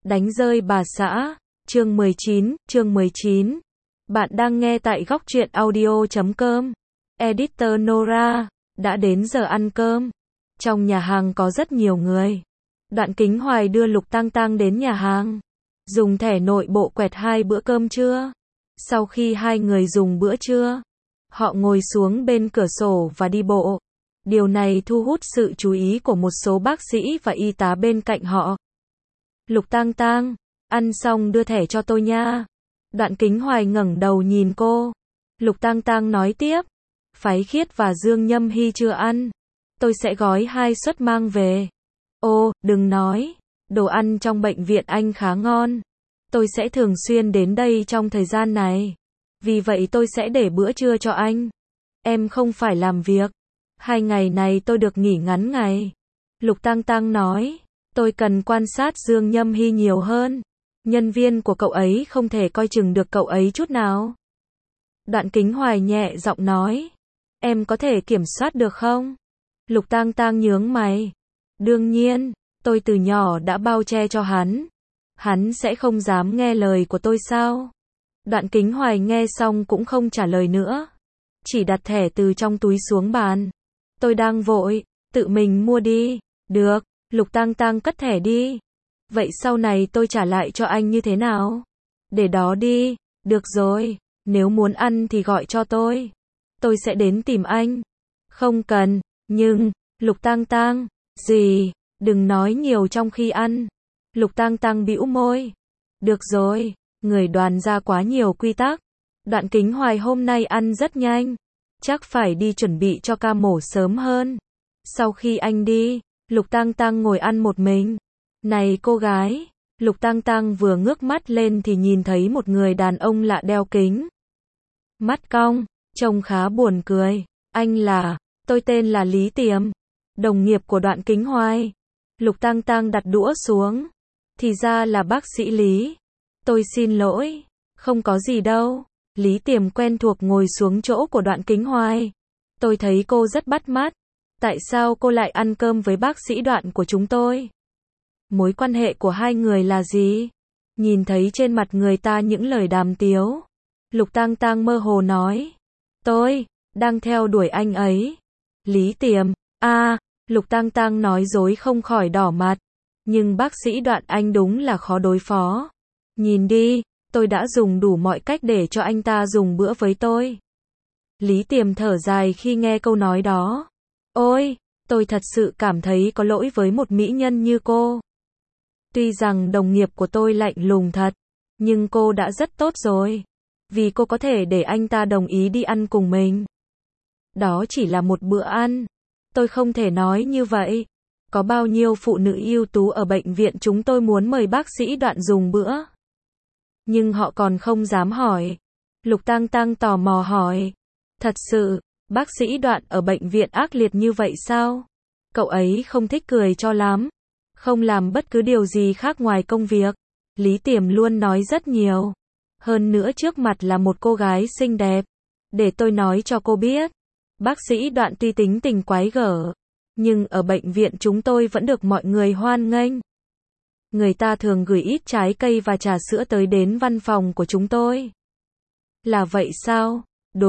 Đánh rơi bà xã, chương 19. Bạn đang nghe tại góc truyện audio.com. Editor Nora, đã đến giờ ăn cơm. Trong nhà hàng có rất nhiều người. Đoạn Kính Hoài đưa Lục Tang Tang đến nhà hàng. Dùng thẻ nội bộ quẹt 2 bữa cơm trưa. Sau khi hai người dùng bữa trưa, họ ngồi xuống bên cửa sổ và đi bộ. Điều này thu hút sự chú ý của một số bác sĩ và y tá bên cạnh họ. Lục Tang Tang, ăn xong đưa thẻ cho tôi nha. Đoạn Kính Hoài ngẩng đầu nhìn cô. Lục Tang Tang nói tiếp. Phái Khiết và Dương Nhâm Hy chưa ăn. Tôi sẽ gói 2 suất mang về. Ô, đừng nói. Đồ ăn trong bệnh viện anh khá ngon. Tôi sẽ thường xuyên đến đây trong thời gian này. Vì vậy tôi sẽ để bữa trưa cho anh. Em không phải làm việc. 2 ngày này tôi được nghỉ ngắn ngày. Lục Tang Tang nói. Tôi cần quan sát Dương Nhâm Hy nhiều hơn. Nhân viên của cậu ấy không thể coi chừng được cậu ấy chút nào. Đoạn Kính Hoài nhẹ giọng nói. Em có thể kiểm soát được không? Lục Tang Tang nhướng mày. Đương nhiên, tôi từ nhỏ đã bao che cho hắn. Hắn sẽ không dám nghe lời của tôi sao? Đoạn Kính Hoài nghe xong cũng không trả lời nữa. Chỉ đặt thẻ từ trong túi xuống bàn. Tôi đang vội, tự mình mua đi. Được, Lục Tang Tang cất thẻ đi. Vậy sau này tôi trả lại cho anh như thế nào? Để đó đi, được rồi, nếu muốn ăn thì gọi cho tôi. Tôi sẽ đến tìm anh. Không cần, nhưng, Lục Tang Tang, gì, đừng nói nhiều trong khi ăn. Lục Tang Tang bĩu môi. Được rồi, người đoàn ra quá nhiều quy tắc. Đoạn Kính Hoài hôm nay ăn rất nhanh. Chắc phải đi chuẩn bị cho ca mổ sớm hơn. Sau khi anh đi, Lục Tang Tang ngồi ăn một mình. Này cô gái, Lục Tang Tang vừa ngước mắt lên thì nhìn thấy một người đàn ông lạ đeo kính. Mắt cong, trông khá buồn cười. Anh là, tôi tên là Lý Tiềm, đồng nghiệp của Đoạn Kính Hoài. Lục Tang Tang đặt đũa xuống. Thì ra là bác sĩ Lý. Tôi xin lỗi, không có gì đâu. Lý Tiềm quen thuộc ngồi xuống chỗ của Đoạn Kính Hoài. Tôi thấy cô rất bắt mắt. Tại sao cô lại ăn cơm với bác sĩ Đoạn của chúng tôi? Mối quan hệ của hai người là gì? Nhìn thấy trên mặt người ta những lời đàm tiếu. Lục Tang Tang mơ hồ nói. Tôi đang theo đuổi anh ấy. Lý Tiềm, Lục Tang Tang nói dối không khỏi đỏ mặt. Nhưng bác sĩ Đoạn anh đúng là khó đối phó. Nhìn đi, tôi đã dùng đủ mọi cách để cho anh ta dùng bữa với tôi. Lý Tiềm thở dài khi nghe câu nói đó. Ôi, tôi thật sự cảm thấy có lỗi với một mỹ nhân như cô. Tuy rằng đồng nghiệp của tôi lạnh lùng thật, nhưng cô đã rất tốt rồi. Vì cô có thể để anh ta đồng ý đi ăn cùng mình. Đó chỉ là một bữa ăn. Tôi không thể nói như vậy. Có bao nhiêu phụ nữ ưu tú ở bệnh viện chúng tôi muốn mời bác sĩ Đoạn dùng bữa. Nhưng họ còn không dám hỏi. Lục Tang Tang tò mò hỏi. Thật sự, bác sĩ Đoạn ở bệnh viện ác liệt như vậy sao? Cậu ấy không thích cười cho lắm. Không làm bất cứ điều gì khác ngoài công việc. Lý Tiềm luôn nói rất nhiều. Hơn nữa trước mặt là một cô gái xinh đẹp. Để tôi nói cho cô biết. Bác sĩ Đoạn tuy tính tình quái gở. Nhưng ở bệnh viện chúng tôi vẫn được mọi người hoan nghênh. Người ta thường gửi ít trái cây và trà sữa tới đến văn phòng của chúng tôi. Là vậy sao?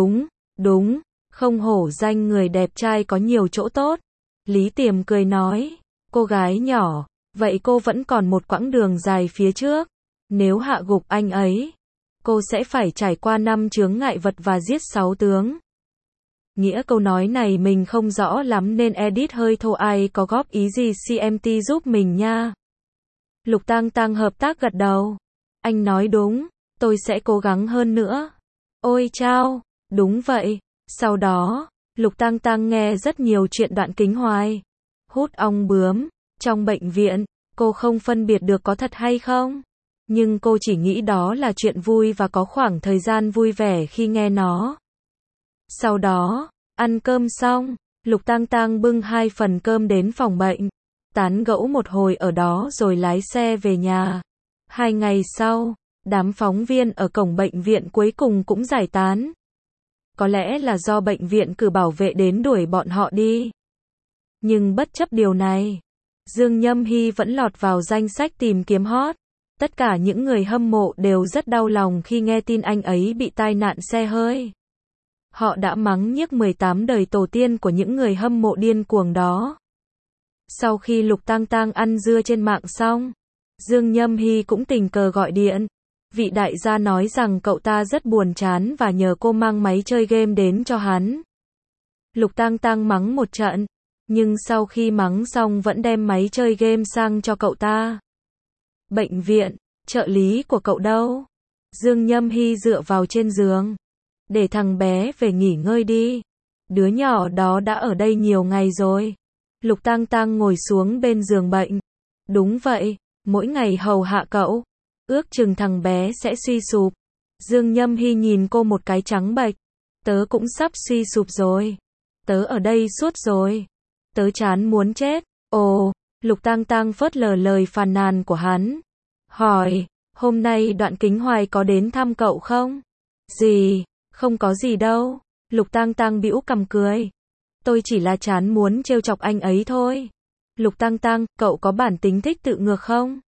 Đúng. Không hổ danh người đẹp trai có nhiều chỗ tốt. Lý Tiềm cười nói. Cô gái nhỏ, vậy cô vẫn còn một quãng đường dài phía trước. Nếu hạ gục anh ấy, cô sẽ phải trải qua 5 chướng ngại vật và giết 6 tướng. Nghĩa câu nói này mình không rõ lắm nên edit hơi thô, ai có góp ý gì CMT giúp mình nha. Lục Tang Tang hợp tác gật đầu. Anh nói đúng, tôi sẽ cố gắng hơn nữa. Ôi chao, đúng vậy. Sau đó, Lục Tang Tang nghe rất nhiều chuyện Đoạn Kính Hoài. Hút ong bướm, trong bệnh viện, cô không phân biệt được có thật hay không. Nhưng cô chỉ nghĩ đó là chuyện vui và có khoảng thời gian vui vẻ khi nghe nó. Sau đó, ăn cơm xong, Lục Tang Tang bưng 2 phần cơm đến phòng bệnh. Tán gẫu một hồi ở đó rồi lái xe về nhà. 2 ngày sau, đám phóng viên ở cổng bệnh viện cuối cùng cũng giải tán. Có lẽ là do bệnh viện cử bảo vệ đến đuổi bọn họ đi. Nhưng bất chấp điều này, Dương Nhâm Hy vẫn lọt vào danh sách tìm kiếm hot. Tất cả những người hâm mộ đều rất đau lòng khi nghe tin anh ấy bị tai nạn xe hơi. Họ đã mắng nhiếc 18 đời tổ tiên của những người hâm mộ điên cuồng đó. Sau khi Lục Tang Tang ăn dưa trên mạng xong, Dương Nhâm Hy cũng tình cờ gọi điện. Vị đại gia nói rằng cậu ta rất buồn chán và nhờ cô mang máy chơi game đến cho hắn. Lục Tang Tang mắng một trận, nhưng sau khi mắng xong vẫn đem máy chơi game sang cho cậu ta. Bệnh viện, trợ lý của cậu đâu? Dương Nhâm Hy dựa vào trên giường. Để thằng bé về nghỉ ngơi đi. Đứa nhỏ đó đã ở đây nhiều ngày rồi. Lục Tang Tang ngồi xuống bên giường bệnh. Đúng vậy, mỗi ngày hầu hạ cậu. Ước chừng thằng bé sẽ suy sụp. Dương Nhâm Hy nhìn cô một cái trắng bệch. Tớ cũng sắp suy sụp rồi. Tớ ở đây suốt rồi. Tớ chán muốn chết. Ồ, Lục Tang Tang phớt lờ lời phàn nàn của hắn. Hỏi, hôm nay Đoạn Kính Hoài có đến thăm cậu không? Gì, không có gì đâu. Lục Tang Tang bĩu cằm cười. Tôi chỉ là chán muốn trêu chọc anh ấy thôi. Lục Tang Tang, cậu có bản tính thích tự ngược không?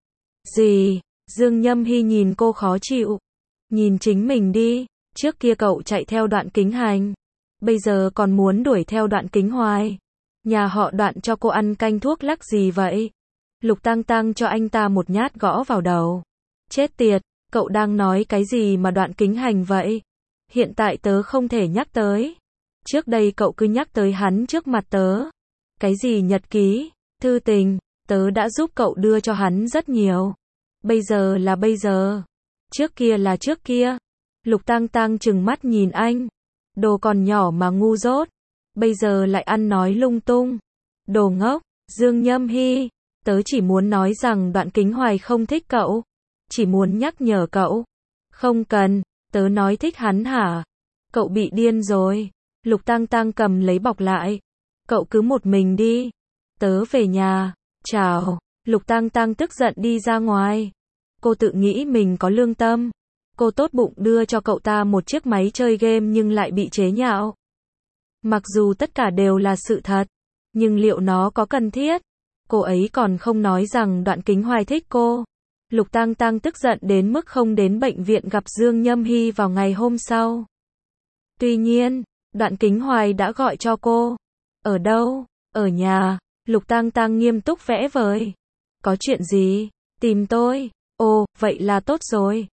Gì? Dương Nhâm Hy nhìn cô khó chịu. Nhìn chính mình đi, trước kia cậu chạy theo Đoạn Kính Hành, bây giờ còn muốn đuổi theo Đoạn Kính Hoài. Nhà họ Đoạn cho cô ăn canh thuốc lắc gì vậy? Lục Tang Tang cho anh ta một nhát gõ vào đầu. Chết tiệt, cậu đang nói cái gì mà Đoạn Kính Hành vậy? Hiện tại tớ không thể nhắc tới. Trước đây cậu cứ nhắc tới hắn trước mặt tớ. Cái gì nhật ký, thư tình, tớ đã giúp cậu đưa cho hắn rất nhiều. Bây giờ là bây giờ. Trước kia là trước kia. Lục Tang Tang trừng mắt nhìn anh. Đồ còn nhỏ mà ngu dốt. Bây giờ lại ăn nói lung tung. Đồ ngốc. Dương Nhâm Hy. Tớ chỉ muốn nói rằng Đoạn Kính Hoài không thích cậu. Chỉ muốn nhắc nhở cậu. Không cần. Tớ nói thích hắn hả? Cậu bị điên rồi. Lục Tang Tang cầm lấy bọc lại. Cậu cứ một mình đi. Tớ về nhà. Chào. Lục Tang Tang tức giận đi ra ngoài. Cô tự nghĩ mình có lương tâm. Cô tốt bụng đưa cho cậu ta một chiếc máy chơi game nhưng lại bị chế nhạo. Mặc dù tất cả đều là sự thật, nhưng liệu nó có cần thiết? Cô ấy còn không nói rằng Đoạn Kính Hoài thích cô. Lục Tang Tang tức giận đến mức không đến bệnh viện gặp Dương Nhâm Hy vào ngày hôm sau. Tuy nhiên, Đoạn Kính Hoài đã gọi cho cô. Ở đâu? Ở nhà. Lục Tang Tang nghiêm túc vẽ vời. Có chuyện gì? Tìm tôi. Ồ, vậy là tốt rồi.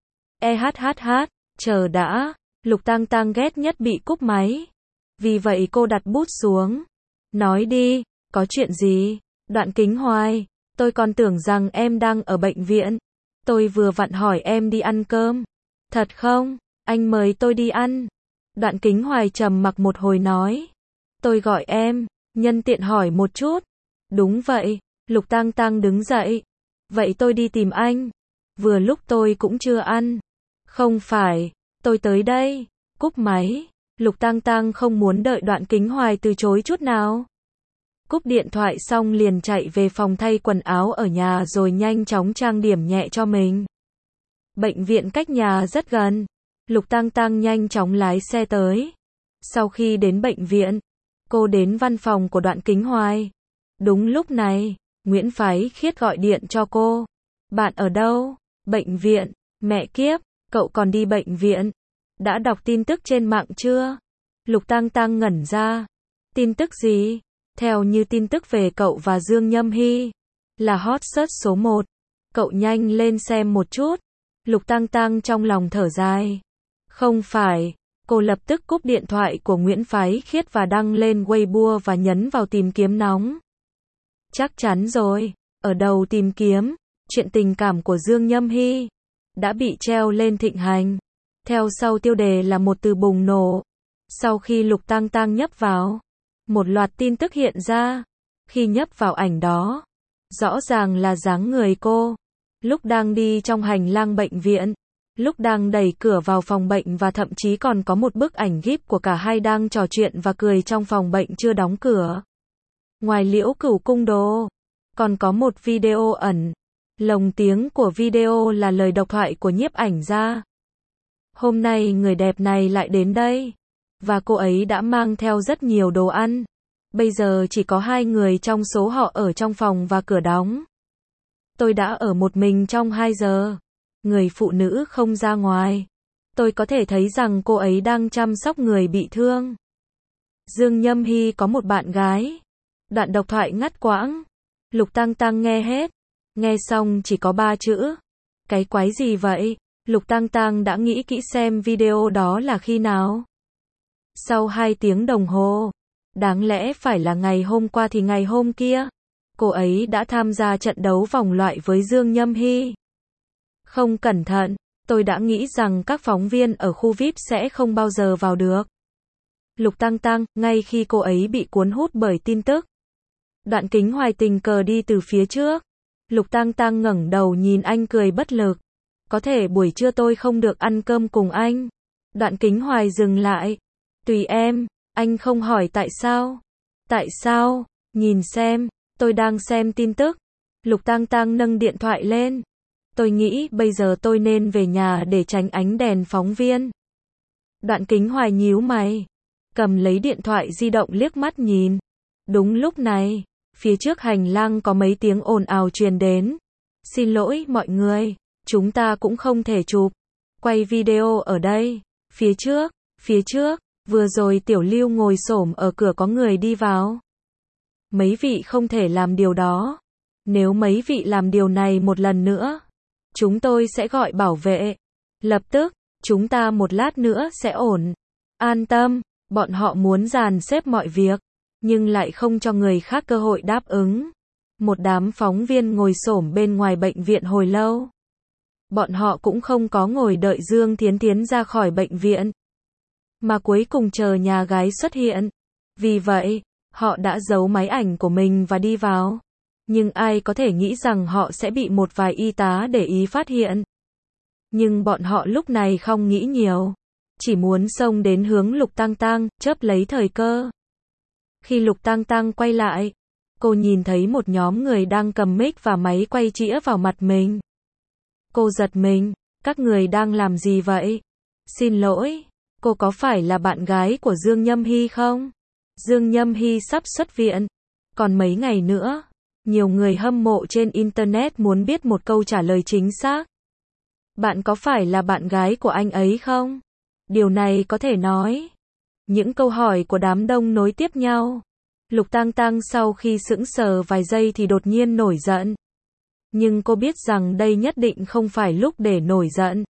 Chờ đã. Lục Tang Tang ghét nhất bị cúp máy. Vì vậy cô đặt bút xuống. Nói đi, có chuyện gì? Đoạn Kính Hoài, tôi còn tưởng rằng em đang ở bệnh viện. Tôi vừa vặn hỏi em đi ăn cơm. Thật không? Anh mời tôi đi ăn. Đoạn Kính Hoài trầm mặc một hồi nói. Tôi gọi em, nhân tiện hỏi một chút. Đúng vậy. Lục Tang Tang đứng dậy. Vậy tôi đi tìm anh. Vừa lúc tôi cũng chưa ăn. Không phải, tôi tới đây. Cúp máy. Lục Tang Tang không muốn đợi Đoạn Kính Hoài từ chối chút nào. Cúp điện thoại xong liền chạy về phòng thay quần áo ở nhà rồi nhanh chóng trang điểm nhẹ cho mình. Bệnh viện cách nhà rất gần. Lục Tang Tang nhanh chóng lái xe tới. Sau khi đến bệnh viện, cô đến văn phòng của Đoạn Kính Hoài. Đúng lúc này, Nguyễn Phái Khiết gọi điện cho cô. Bạn ở đâu? Bệnh viện. Mẹ kiếp, cậu còn đi bệnh viện. Đã đọc tin tức trên mạng chưa? Lục Tang Tang ngẩn ra. Tin tức gì? Theo như tin tức về cậu và Dương Nhâm Hy, là hot search số 1. Cậu nhanh lên xem một chút. Lục Tang Tang trong lòng thở dài. Không phải. Cô lập tức cúp điện thoại của Nguyễn Phái Khiết và đăng lên Weibo và nhấn vào tìm kiếm nóng. Chắc chắn rồi. Ở đầu tìm kiếm, chuyện tình cảm của Dương Nhâm Hy đã bị treo lên thịnh hành. Theo sau tiêu đề là một từ bùng nổ. Sau khi Lục Tang Tang nhấp vào, một loạt tin tức hiện ra. Khi nhấp vào ảnh đó, rõ ràng là dáng người cô. Lúc đang đi trong hành lang bệnh viện, lúc đang đẩy cửa vào phòng bệnh và thậm chí còn có một bức ảnh gif của cả hai đang trò chuyện và cười trong phòng bệnh chưa đóng cửa. Ngoài Liễu Cửu cung đồ, còn có một video ẩn. Lồng tiếng của video là lời độc thoại của nhiếp ảnh gia. Hôm nay người đẹp này lại đến đây. Và cô ấy đã mang theo rất nhiều đồ ăn. Bây giờ chỉ có 2 người trong số họ ở trong phòng và cửa đóng. Tôi đã ở một mình trong 2 giờ. Người phụ nữ không ra ngoài. Tôi có thể thấy rằng cô ấy đang chăm sóc người bị thương. Dương Nhâm Hy có một bạn gái. Đoạn độc thoại ngắt quãng. Lục Tăng Tăng nghe hết. Nghe xong chỉ có 3 chữ. Cái quái gì vậy? Lục Tăng Tăng đã nghĩ kỹ xem video đó là khi nào. Sau 2 tiếng đồng hồ. Đáng lẽ phải là ngày hôm qua thì ngày hôm kia. Cô ấy đã tham gia trận đấu vòng loại với Dương Nhâm Hy. Không cẩn thận, tôi đã nghĩ rằng các phóng viên ở khu VIP sẽ không bao giờ vào được. Lục Tăng Tăng, ngay khi cô ấy bị cuốn hút bởi tin tức. Đoạn Kính Hoài tình cờ đi từ phía trước. Lục Tăng Tăng ngẩng đầu nhìn anh cười bất lực. Có thể buổi trưa tôi không được ăn cơm cùng anh. Đoạn Kính Hoài dừng lại. Tùy em, anh không hỏi tại sao. Tại sao? Nhìn xem, tôi đang xem tin tức. Lục Tăng Tăng nâng điện thoại lên. Tôi nghĩ bây giờ tôi nên về nhà để tránh ánh đèn phóng viên. Đoạn Kính Hoài nhíu mày. Cầm lấy điện thoại di động liếc mắt nhìn. Đúng lúc này, phía trước hành lang có mấy tiếng ồn ào truyền đến. Xin lỗi mọi người, chúng ta cũng không thể chụp. Quay video ở đây. Phía trước, vừa rồi Tiểu Lưu ngồi xổm ở cửa có người đi vào. Mấy vị không thể làm điều đó. Nếu mấy vị làm điều này một lần nữa, chúng tôi sẽ gọi bảo vệ. Lập tức, chúng ta một lát nữa sẽ ổn. An tâm, bọn họ muốn dàn xếp mọi việc, nhưng lại không cho người khác cơ hội đáp ứng. Một đám phóng viên ngồi xổm bên ngoài bệnh viện hồi lâu. Bọn họ cũng không có ngồi đợi Dương Thiến Thiến ra khỏi bệnh viện, mà cuối cùng chờ nhà gái xuất hiện. Vì vậy, họ đã giấu máy ảnh của mình và đi vào. Nhưng ai có thể nghĩ rằng họ sẽ bị một vài y tá để ý phát hiện. Nhưng bọn họ lúc này không nghĩ nhiều. Chỉ muốn xông đến hướng Lục Tăng Tăng, chớp lấy thời cơ. Khi Lục Tăng Tăng quay lại, cô nhìn thấy một nhóm người đang cầm mic và máy quay chĩa vào mặt mình. Cô giật mình, các người đang làm gì vậy? Xin lỗi, cô có phải là bạn gái của Dương Nhâm Hy không? Dương Nhâm Hy sắp xuất viện. Còn mấy ngày nữa. Nhiều người hâm mộ trên Internet muốn biết một câu trả lời chính xác. Bạn có phải là bạn gái của anh ấy không? Điều này có thể nói. Những câu hỏi của đám đông nối tiếp nhau. Lục Tăng Tăng sau khi sững sờ vài giây thì đột nhiên nổi giận. Nhưng cô biết rằng đây nhất định không phải lúc để nổi giận.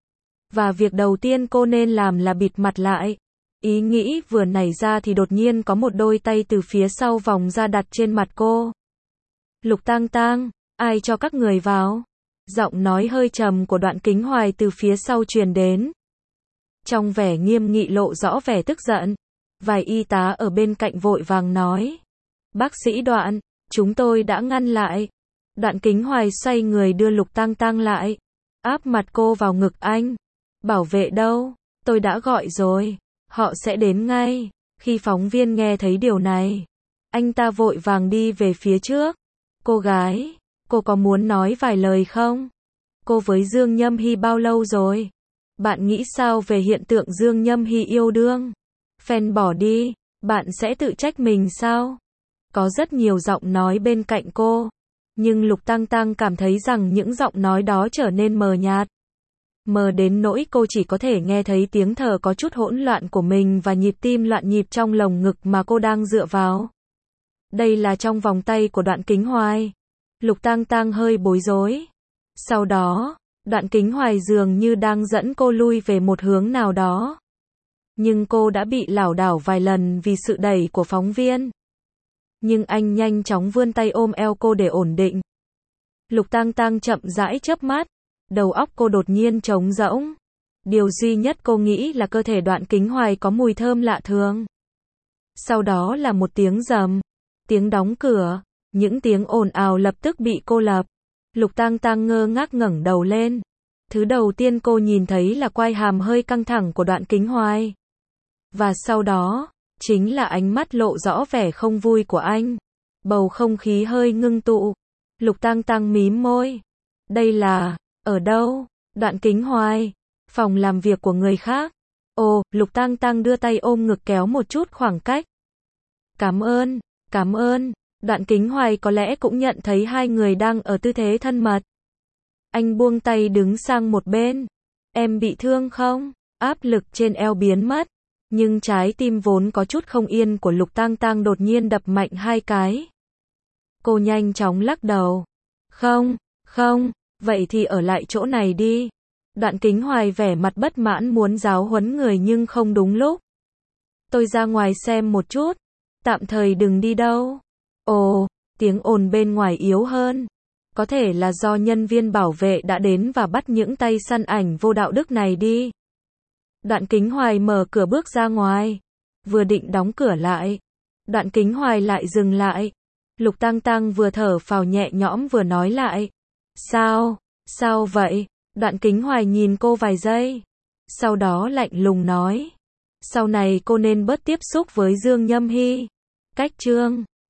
Và việc đầu tiên cô nên làm là bịt mặt lại. Ý nghĩ vừa nảy ra thì đột nhiên có một đôi tay từ phía sau vòng ra đặt trên mặt cô. Lục Tăng Tăng, ai cho các người vào? Giọng nói hơi trầm của Đoạn Kính Hoài từ phía sau truyền đến. Trong vẻ nghiêm nghị lộ rõ vẻ tức giận. Vài y tá ở bên cạnh vội vàng nói. Bác sĩ Đoạn, chúng tôi đã ngăn lại. Đoạn Kính Hoài xoay người đưa Lục Tăng Tăng lại. Áp mặt cô vào ngực anh. Bảo vệ đâu? Tôi đã gọi rồi. Họ sẽ đến ngay. Khi phóng viên nghe thấy điều này, anh ta vội vàng đi về phía trước. Cô gái, cô có muốn nói vài lời không? Cô với Dương Nhâm Hy bao lâu rồi? Bạn nghĩ sao về hiện tượng Dương Nhâm Hy yêu đương? Fan bỏ đi, bạn sẽ tự trách mình sao? Có rất nhiều giọng nói bên cạnh cô. Nhưng Lục Tăng Tăng cảm thấy rằng những giọng nói đó trở nên mờ nhạt. Mờ đến nỗi cô chỉ có thể nghe thấy tiếng thở có chút hỗn loạn của mình và nhịp tim loạn nhịp trong lồng ngực mà cô đang dựa vào. Đây là trong vòng tay của Đoạn Kính Hoài. Lục Tăng Tăng hơi bối rối. Sau đó, Đoạn Kính Hoài dường như đang dẫn cô lui về một hướng nào đó. Nhưng cô đã bị lảo đảo vài lần vì sự đẩy của phóng viên. Nhưng anh nhanh chóng vươn tay ôm eo cô để ổn định. Lục Tăng Tăng chậm rãi chớp mắt. Đầu óc cô đột nhiên trống rỗng. Điều duy nhất cô nghĩ là cơ thể Đoạn Kính Hoài có mùi thơm lạ thường. Sau đó là một tiếng rầm. Tiếng đóng cửa. Những tiếng ồn ào lập tức bị cô lập. Lục Tăng Tăng ngơ ngác ngẩng đầu lên. Thứ đầu tiên cô nhìn thấy là quai hàm hơi căng thẳng của Đoạn Kính Hoài. Và sau đó, chính là ánh mắt lộ rõ vẻ không vui của anh. Bầu không khí hơi ngưng tụ. Lục Tăng Tăng mím môi. Đây là, ở đâu? Đoạn Kính Hoài. Phòng làm việc của người khác. Ồ, Lục Tăng Tăng đưa tay ôm ngực kéo một chút khoảng cách. Cảm ơn. Đoạn Kính Hoài có lẽ cũng nhận thấy hai người đang ở tư thế thân mật. Anh buông tay đứng sang một bên. Em bị thương không? Áp lực trên eo biến mất. Nhưng trái tim vốn có chút không yên của Lục Tang Tang đột nhiên đập mạnh 2 cái. Cô nhanh chóng lắc đầu. Không, không, vậy thì ở lại chỗ này đi. Đoạn Kính Hoài vẻ mặt bất mãn muốn giáo huấn người nhưng không đúng lúc. Tôi ra ngoài xem một chút. Tạm thời đừng đi đâu. Ồ, tiếng ồn bên ngoài yếu hơn. Có thể là do nhân viên bảo vệ đã đến và bắt những tay săn ảnh vô đạo đức này đi. Đoạn Kính Hoài mở cửa bước ra ngoài. Vừa định đóng cửa lại. Đoạn Kính Hoài lại dừng lại. Lục Tang Tang vừa thở phào nhẹ nhõm vừa nói lại. Sao vậy? Đoạn Kính Hoài nhìn cô vài giây. Sau đó lạnh lùng nói. Sau này cô nên bớt tiếp xúc với Dương Nhâm Hy. Cách chương